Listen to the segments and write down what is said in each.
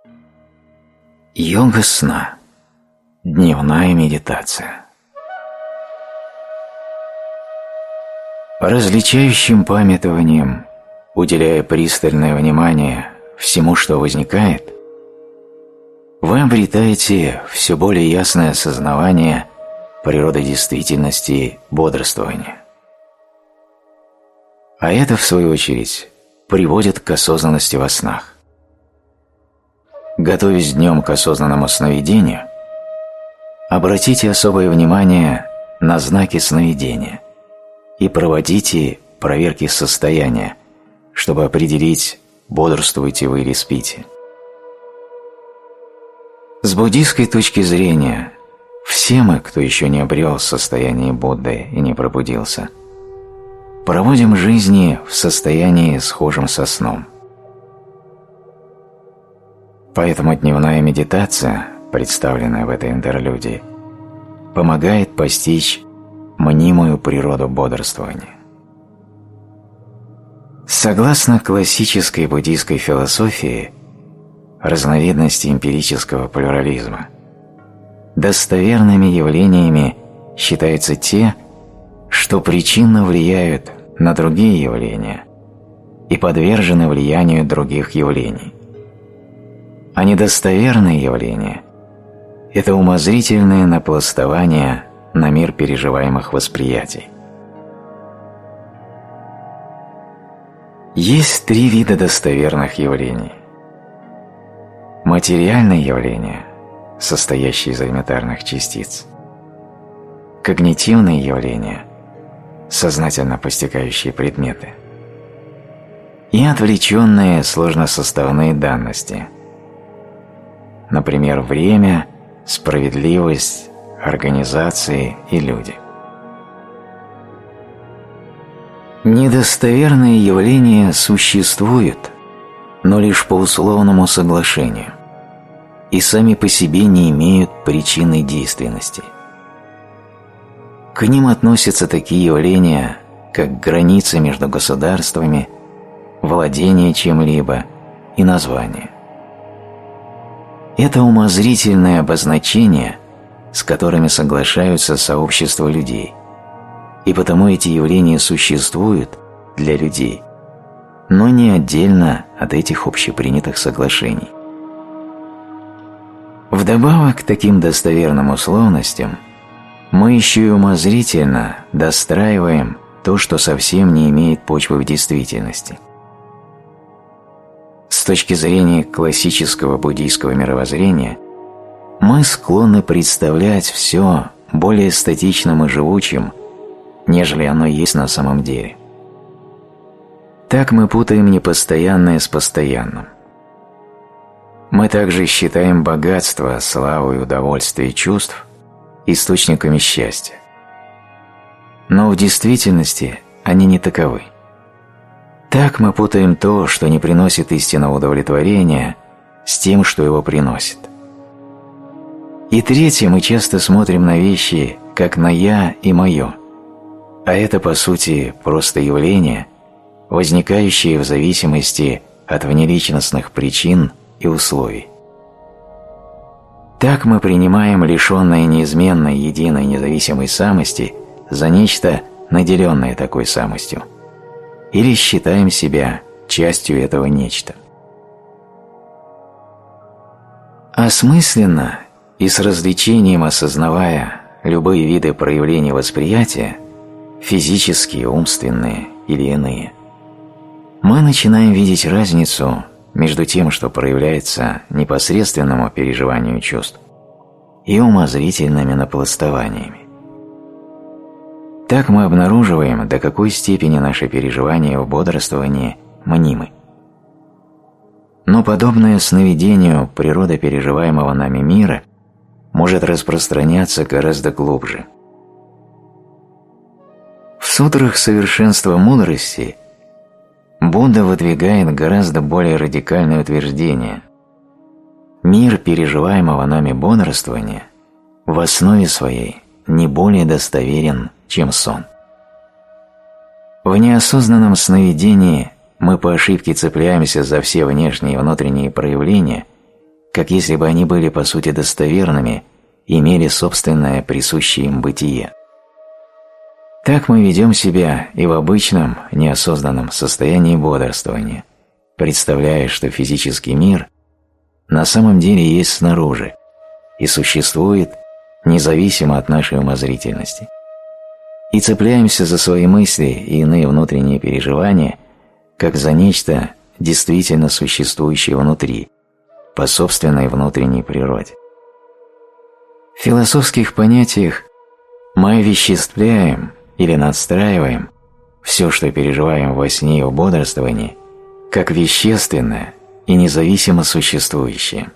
Йога сна. Дневная медитация. Различающим памятованием, уделяя пристальное внимание всему, что возникает, вы обретаете все более ясное осознавание природы действительности бодрствования. А это, в свою очередь, приводит к осознанности во снах. Готовясь днем к осознанному сновидению, обратите особое внимание на знаки сновидения и проводите проверки состояния, чтобы определить, бодрствуете вы или спите. С буддийской точки зрения, все мы, кто еще не обрел состояние Будды и не пробудился, проводим жизни в состоянии, схожем со сном. Поэтому дневная медитация, представленная в этой интерлюдии, помогает постичь мнимую природу бодрствования. Согласно классической буддийской философии, разновидности эмпирического плюрализма, достоверными явлениями считаются те, что причинно влияют на другие явления и подвержены влиянию других явлений. А недостоверные явления – это умозрительное напластование на мир переживаемых восприятий. Есть три вида достоверных явлений. Материальные явления, состоящие из элементарных частиц. Когнитивные явления, сознательно постигающие предметы. И отвлеченные сложносоставные данности. Например, время, справедливость, организации и люди. Недостоверные явления существуют, но лишь по условному соглашению, и сами по себе не имеют причины действенности. К ним относятся такие явления, как границы между государствами, владение чем-либо и название. Это умозрительные обозначения, с которыми соглашаются сообщества людей, и потому эти явления существуют для людей, но не отдельно от этих общепринятых соглашений. Вдобавок к таким достоверным условностям, мы еще и умозрительно достраиваем то, что совсем не имеет почвы в действительности. С точки зрения классического буддийского мировоззрения, мы склонны представлять все более статичным и живучим, нежели оно есть на самом деле. Так мы путаем непостоянное с постоянным. Мы также считаем богатство, славу и удовольствие чувств источниками счастья. Но в действительности они не таковы. Так мы путаем то, что не приносит истинного удовлетворения, с тем, что его приносит. И третье, мы часто смотрим на вещи как на «я» и «моё», а это, по сути, просто явления, возникающие в зависимости от внеличностных причин и условий. Так мы принимаем лишенное неизменной единой независимой самости за нечто, наделенное такой самостью, или считаем себя частью этого нечто. Осмысленно и с развлечением осознавая любые виды проявления восприятия, физические, умственные или иные, мы начинаем видеть разницу между тем, что проявляется непосредственному переживанию чувств, и умозрительными напластованиями. Так мы обнаруживаем, до какой степени наши переживания в бодрствовании мнимы. Но подобное сновидению природа переживаемого нами мира может распространяться гораздо глубже. В сутрах совершенства мудрости Будда выдвигает гораздо более радикальное утверждение. Мир переживаемого нами бодрствования в основе своей не более достоверен, чем сон. В неосознанном сновидении мы по ошибке цепляемся за все внешние и внутренние проявления как если бы они были по сути достоверными и имели собственное присущее им бытие. Так мы ведем себя и в обычном, неосознанном состоянии бодрствования, представляя, что физический мир на самом деле есть снаружи и существует независимо от нашей умозрительности. И цепляемся за свои мысли и иные внутренние переживания, как за нечто действительно существующее внутри, по собственной внутренней природе. В философских понятиях мы овеществляем или надстраиваем все, что переживаем во сне и в бодрствовании, как вещественное и независимо существующее.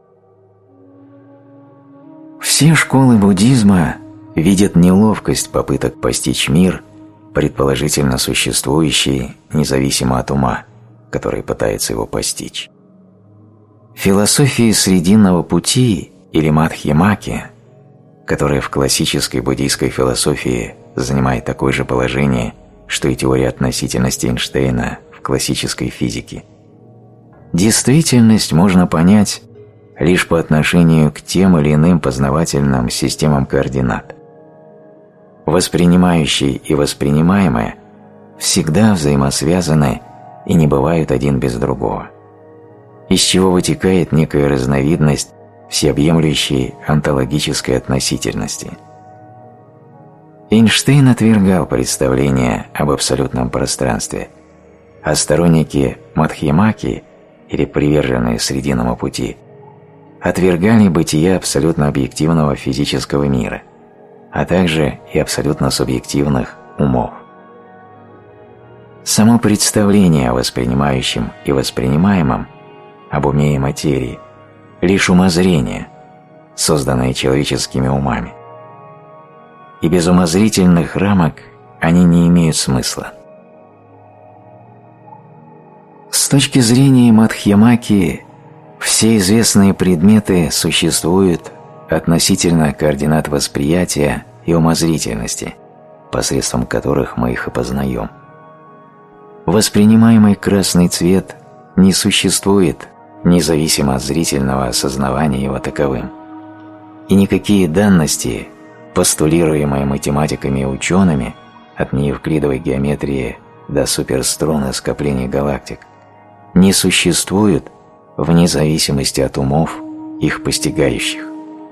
Все школы буддизма видят неловкость попыток постичь мир, предположительно существующий независимо от ума, который пытается его постичь. В философии Срединного пути или Мадхьямаки, которая в классической буддийской философии занимает такое же положение, что и теория относительности Эйнштейна в классической физике, действительность можно понять лишь по отношению к тем или иным познавательным системам координат. Воспринимающий и воспринимаемое всегда взаимосвязаны и не бывают один без другого, из чего вытекает некая разновидность всеобъемлющей онтологической относительности. Эйнштейн отвергал представление об абсолютном пространстве, а сторонники Мадхьямаки или приверженные Срединному пути отвергали бытие абсолютно объективного физического мира, а также и абсолютно субъективных умов. Само представление о воспринимающем и воспринимаемом, об уме и материи – лишь умозрение, созданное человеческими умами. И без умозрительных рамок они не имеют смысла. С точки зрения Мадхьямаки, все известные предметы существуют относительно координат восприятия и умозрительности, посредством которых мы их и познаем. Воспринимаемый красный цвет не существует независимо от зрительного осознавания его таковым, и никакие данности, постулируемые математиками и учеными, от неевклидовой геометрии до суперструн и скоплений галактик, не существуют вне зависимости от умов, их постигающих.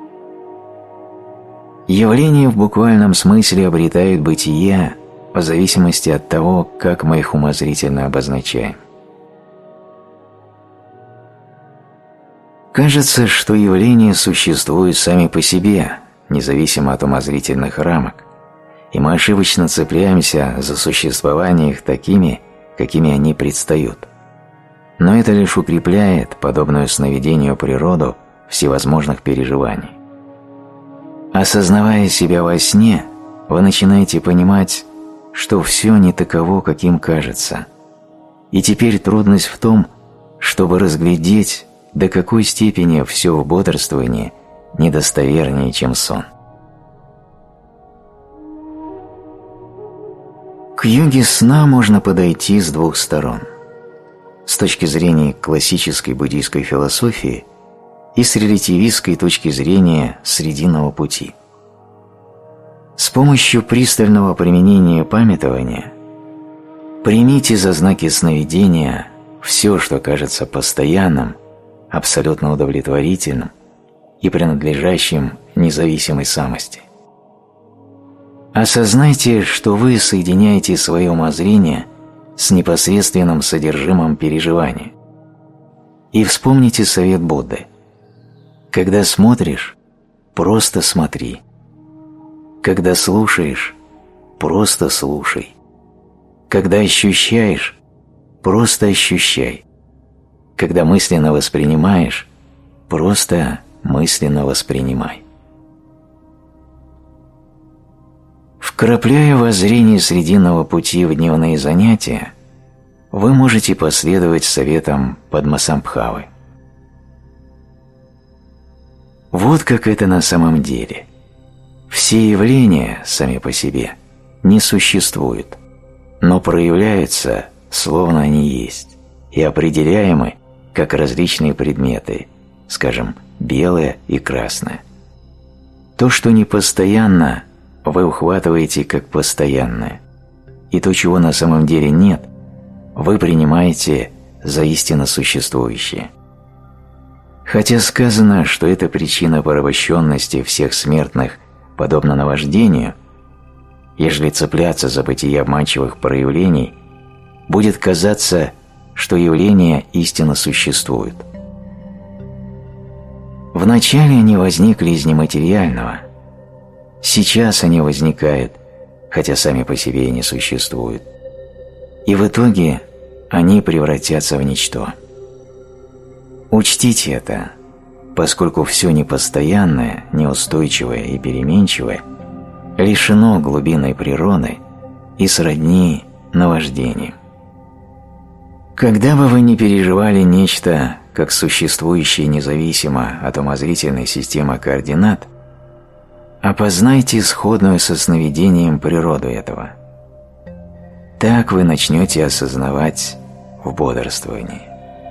Явления в буквальном смысле обретают бытие в зависимости от того, как мы их умозрительно обозначаем. Кажется, что явления существуют сами по себе, независимо от умозрительных рамок, и мы ошибочно цепляемся за существование их такими, какими они предстают. Но это лишь укрепляет подобную сновидению природу всевозможных переживаний. Осознавая себя во сне, вы начинаете понимать, что все не таково, каким кажется. И теперь трудность в том, чтобы разглядеть, до какой степени все в бодрствовании недостовернее, чем сон. К йоге сна можно подойти с двух сторон. С точки зрения классической буддийской философии и с релятивистской точки зрения Срединного пути. С помощью пристального применения памятования примите за знаки сновидения все, что кажется постоянным, абсолютно удовлетворительным и принадлежащим независимой самости. Осознайте, что вы соединяете свое умозрение с непосредственным содержимым переживания. И вспомните совет Будды. Когда смотришь, просто смотри. Когда слушаешь, просто слушай. Когда ощущаешь, просто ощущай. Когда мысленно воспринимаешь, просто мысленно воспринимай. Вкрапляя воззрение Срединного пути в дневные занятия, вы можете последовать советам Падмасамбхавы. Вот как это на самом деле. Все явления сами по себе не существуют, но проявляются, словно они есть, и определяемы как различные предметы, скажем, белое и красное. То, что непостоянно, вы ухватываете как постоянное, и то, чего на самом деле нет, вы принимаете за истинно существующее. Хотя сказано, что эта причина порабощенности всех смертных подобна наваждению, ежели цепляться за бытие обманчивых проявлений, будет казаться, что явления истинно существуют. Вначале они возникли из нематериального, сейчас они возникают, хотя сами по себе и не существуют, и в итоге они превратятся в ничто. Учтите это, поскольку все непостоянное, неустойчивое и переменчивое лишено глубинной природы и сродни наваждению. Когда бы вы ни переживали нечто, как существующее независимо от умозрительной системы координат, опознайте сходную со сновидением природу этого. Так вы начнете осознавать в бодрствовании.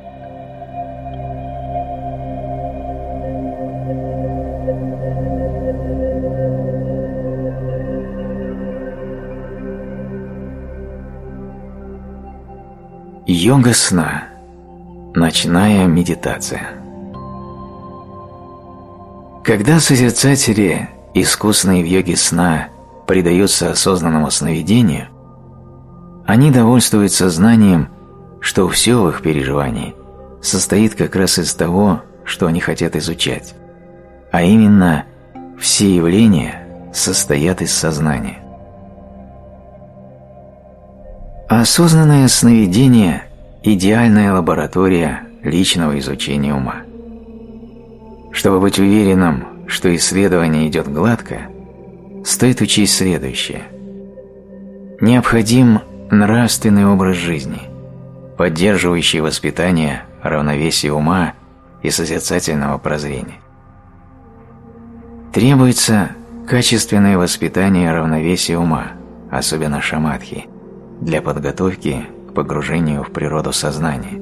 Йога сна. Ночная медитация. Когда созерцатели, искусные в йоге сна, предаются осознанному сновидению, они довольствуются знанием, что все в их переживании состоит как раз из того, что они хотят изучать, а именно все явления состоят из сознания. Осознанное сновидение – идеальная лаборатория личного изучения ума. Чтобы быть уверенным, что исследование идет гладко, стоит учесть следующее. Необходим нравственный образ жизни, поддерживающий воспитание равновесия ума и созерцательного прозрения. Требуется качественное воспитание равновесия ума, особенно шамадхи, для подготовки к погружению в природу сознания.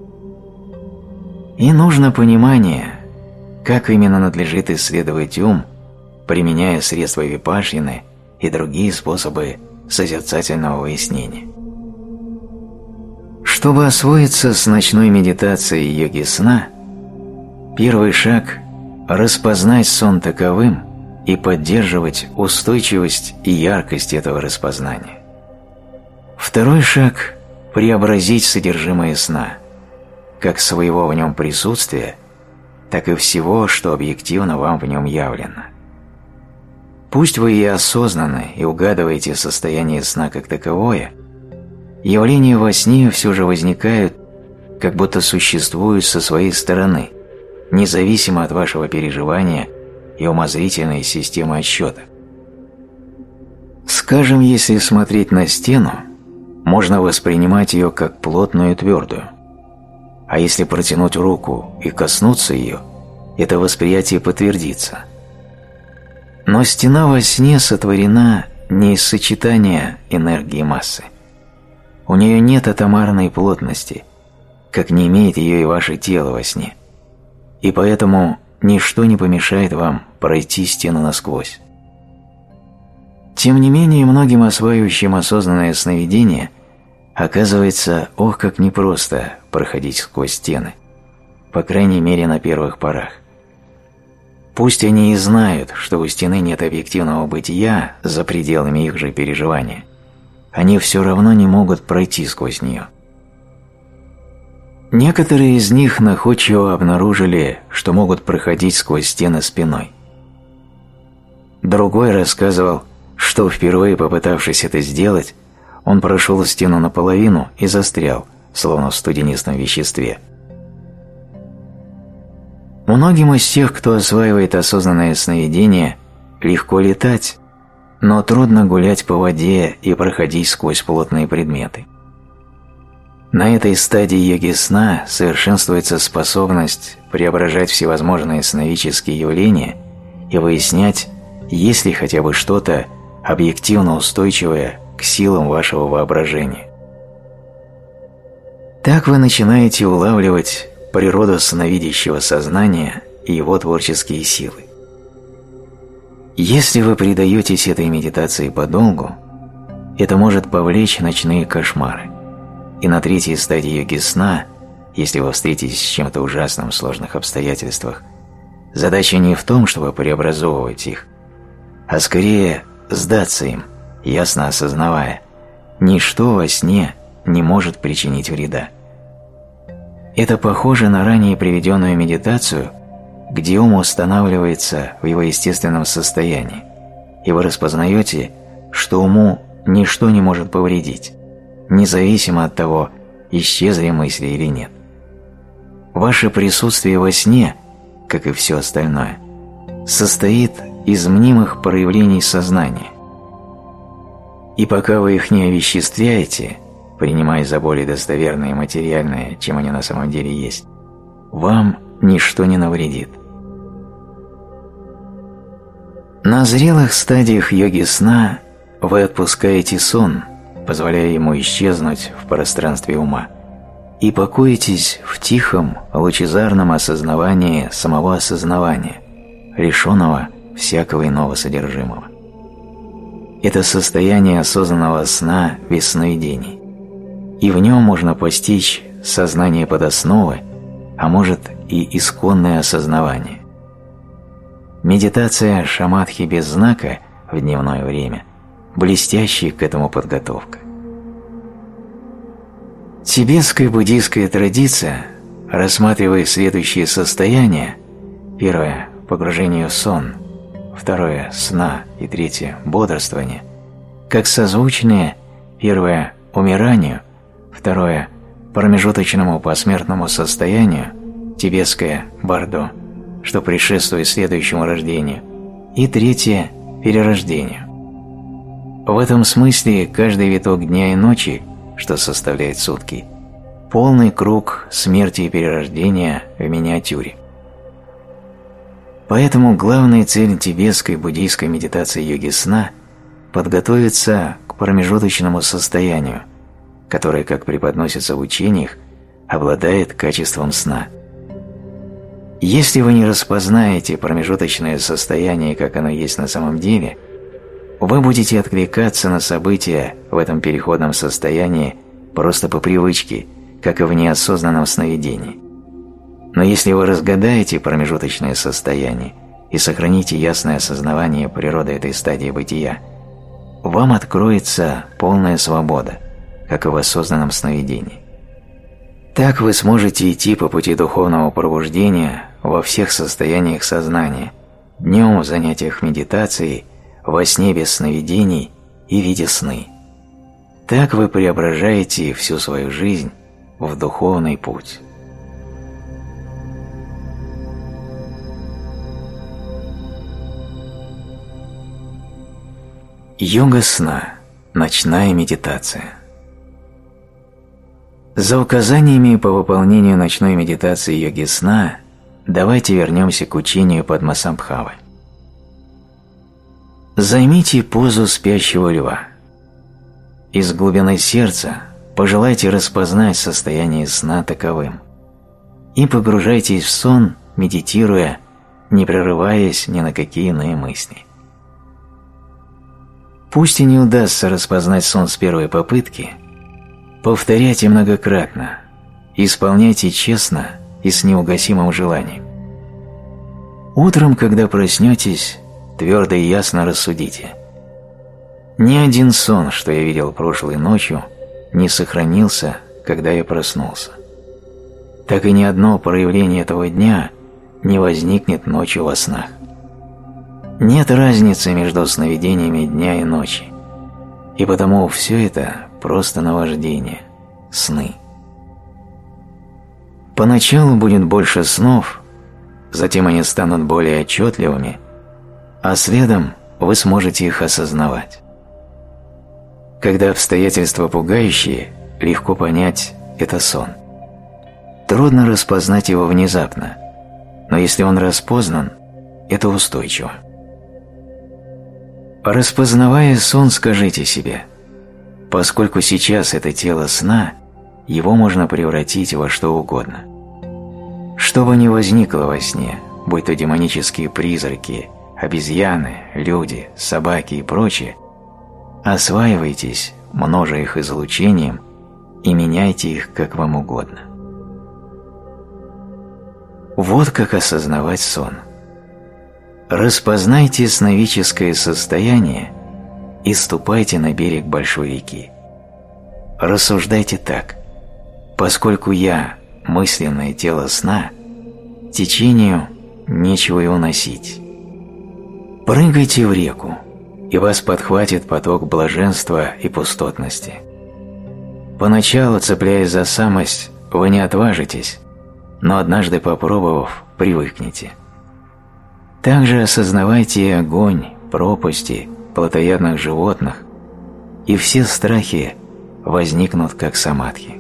И нужно понимание, как именно надлежит исследовать ум, применяя средства випашьяны и другие способы созерцательного выяснения. Чтобы освоиться с ночной медитацией йоги сна, первый шаг – распознать сон таковым и поддерживать устойчивость и яркость этого распознания. Второй шаг – преобразить содержимое сна, как своего в нем присутствия, так и всего, что объективно вам в нем явлено. Пусть вы и осознанны и угадываете состояние сна как таковое, явления во сне все же возникают, как будто существуют со своей стороны, независимо от вашего переживания и умозрительной системы отсчета. Скажем, если смотреть на стену, можно воспринимать ее как плотную и твердую, а если протянуть руку и коснуться ее, это восприятие подтвердится. Но стена во сне сотворена не из сочетания энергии и массы. У нее нет атомарной плотности, как не имеет ее и ваше тело во сне, и поэтому ничто не помешает вам пройти стену насквозь. Тем не менее, многим осваивающим осознанное сновидение оказывается, ох, как непросто проходить сквозь стены, по крайней мере на первых порах. Пусть они и знают, что у стены нет объективного бытия за пределами их же переживания, они все равно не могут пройти сквозь нее. Некоторые из них находчиво обнаружили, что могут проходить сквозь стены спиной. Другой рассказывал, что впервые попытавшись это сделать, он прошел стену наполовину и застрял, словно в студенистом веществе. Многим из тех, кто осваивает осознанное сновидение, легко летать, но трудно гулять по воде и проходить сквозь плотные предметы. На этой стадии йоги сна совершенствуется способность преображать всевозможные сновидческие явления и выяснять, есть ли хотя бы что-то объективно устойчивое к силам вашего воображения. Так вы начинаете улавливать природу сновидящего сознания и его творческие силы. Если вы предаетесь этой медитации подолгу, это может повлечь ночные кошмары. И на третьей стадии йоги сна, если вы встретитесь с чем-то ужасным в сложных обстоятельствах, задача не в том, чтобы преобразовывать их, а скорее сдаться им, ясно осознавая, ничто во сне не может причинить вреда. Это похоже на ранее приведенную медитацию, где ум устанавливается в его естественном состоянии, и вы распознаете, что уму ничто не может повредить, независимо от того, исчезли мысли или нет. Ваше присутствие во сне, как и все остальное, состоит из мнимых проявлений сознания. И пока вы их не овеществляете, принимая за более достоверные и материальные, чем они на самом деле есть, вам ничто не навредит. На зрелых стадиях йоги сна вы отпускаете сон, позволяя ему исчезнуть в пространстве ума, и покоитесь в тихом, лучезарном осознавании самого осознавания, лишенного всякого иного содержимого. Это состояние осознанного сна без сновидений, и в нем можно постичь сознание подосновы, а может и исконное осознавание. Медитация шамадхи без знака в дневное время – блестящая к этому подготовка. Тибетская буддийская традиция рассматривает следующие состояния: первое – погружение в сон, второе – сна и третье – бодрствование, как созвучные: первое – умиранию, второе – промежуточному посмертному состоянию, тибетское – бардо, что предшествует следующему рождению, и третье – перерождению. В этом смысле каждый виток дня и ночи, что составляет сутки, полный круг смерти и перерождения в миниатюре. Поэтому главная цель тибетской буддийской медитации йоги сна – подготовиться к промежуточному состоянию, которое, как преподносится в учениях, обладает качеством сна. Если вы не распознаете промежуточное состояние, как оно есть на самом деле, вы будете откликаться на события в этом переходном состоянии просто по привычке, как и в неосознанном сновидении. Но если вы разгадаете промежуточное состояние и сохраните ясное осознавание природы этой стадии бытия, вам откроется полная свобода, как и в осознанном сновидении. Так вы сможете идти по пути духовного пробуждения во всех состояниях сознания, днем в занятиях медитацией, во сне без сновидений и видя сны. Так вы преображаете всю свою жизнь в духовный путь. Йога сна. Ночная медитация. За указаниями по выполнению ночной медитации йоги сна давайте вернемся к учению Падмасамбхавы. Займите позу спящего льва. Из глубины сердца пожелайте распознать состояние сна таковым и погружайтесь в сон, медитируя, не прерываясь ни на какие иные мысли. Пусть и не удастся распознать сон с первой попытки, повторяйте многократно, исполняйте честно и с неугасимым желанием. Утром, когда проснетесь, твердо и ясно рассудите: ни один сон, что я видел прошлой ночью, не сохранился, когда я проснулся. Так и ни одно проявление этого дня не возникнет ночью во снах. Нет разницы между сновидениями дня и ночи, и потому все это просто наваждение, сны. Поначалу будет больше снов, затем они станут более отчетливыми, а следом вы сможете их осознавать. Когда обстоятельства пугающие, легко понять – это сон. Трудно распознать его внезапно, но если он распознан, это устойчиво. Распознавая сон, скажите себе: поскольку сейчас это тело сна, его можно превратить во что угодно. Что бы ни возникло во сне, будь то демонические призраки, обезьяны, люди, собаки и прочее, осваивайтесь, множа их излучением, и меняйте их как вам угодно. Вот как осознавать сон. Распознайте сновидческое состояние и ступайте на берег большой реки. Рассуждайте так: поскольку я – мысленное тело сна, течению нечего и уносить. Прыгайте в реку, и вас подхватит поток блаженства и пустотности. Поначалу, цепляясь за самость, вы не отважитесь, но однажды попробовав, привыкнете. Также осознавайте и огонь, пропасти, плотоядных животных, и все страхи возникнут как самадхи.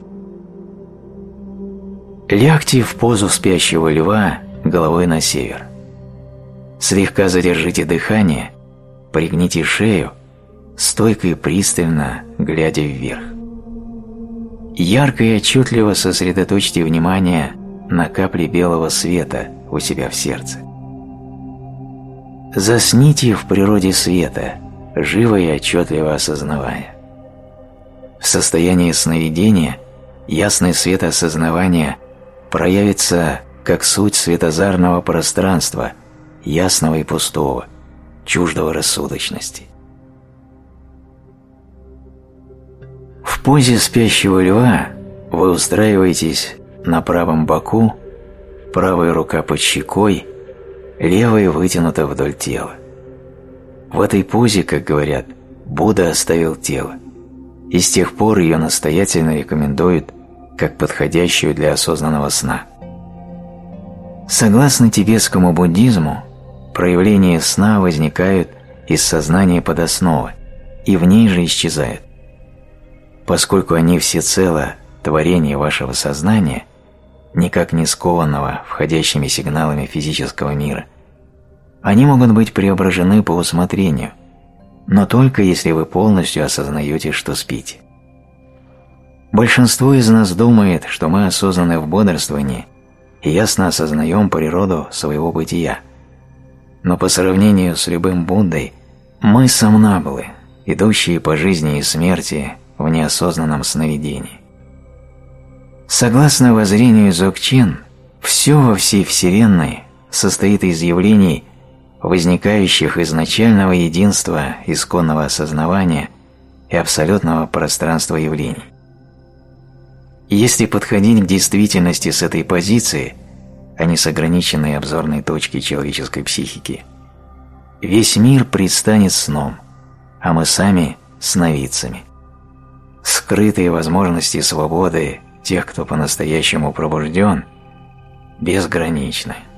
Лягте в позу спящего льва головой на север. Слегка задержите дыхание, пригните шею, стойко и пристально глядя вверх. Ярко и отчетливо сосредоточьте внимание на капле белого света у себя в сердце. Засните в природе света, живо и отчетливо осознавая. В состоянии сновидения ясный свет осознавания проявится как суть светозарного пространства, ясного и пустого, чуждого рассудочности. В позе спящего льва вы устраиваетесь на правом боку, правая рука под щекой, левая вытянута вдоль тела. В этой позе, как говорят, Будда оставил тело, и с тех пор ее настоятельно рекомендуют как подходящую для осознанного сна. Согласно тибетскому буддизму, проявления сна возникают из сознания подосновы и в ней же исчезают. Поскольку они всецело творение вашего сознания, никак не скованного входящими сигналами физического мира, они могут быть преображены по усмотрению, но только если вы полностью осознаете, что спите. Большинство из нас думает, что мы осознаны в бодрствовании и ясно осознаем природу своего бытия. Но по сравнению с любым Буддой, мы сомнамбулы, идущие по жизни и смерти в неосознанном сновидении. Согласно воззрению Дзогчен, все во всей Вселенной состоит из явлений, возникающих из начального единства исконного осознавания и абсолютного пространства явлений. Если подходить к действительности с этой позиции, а не с ограниченной обзорной точки человеческой психики, весь мир предстанет сном, а мы сами – сновидцами. Скрытые возможности свободы тех, кто по-настоящему пробужден, безграничны.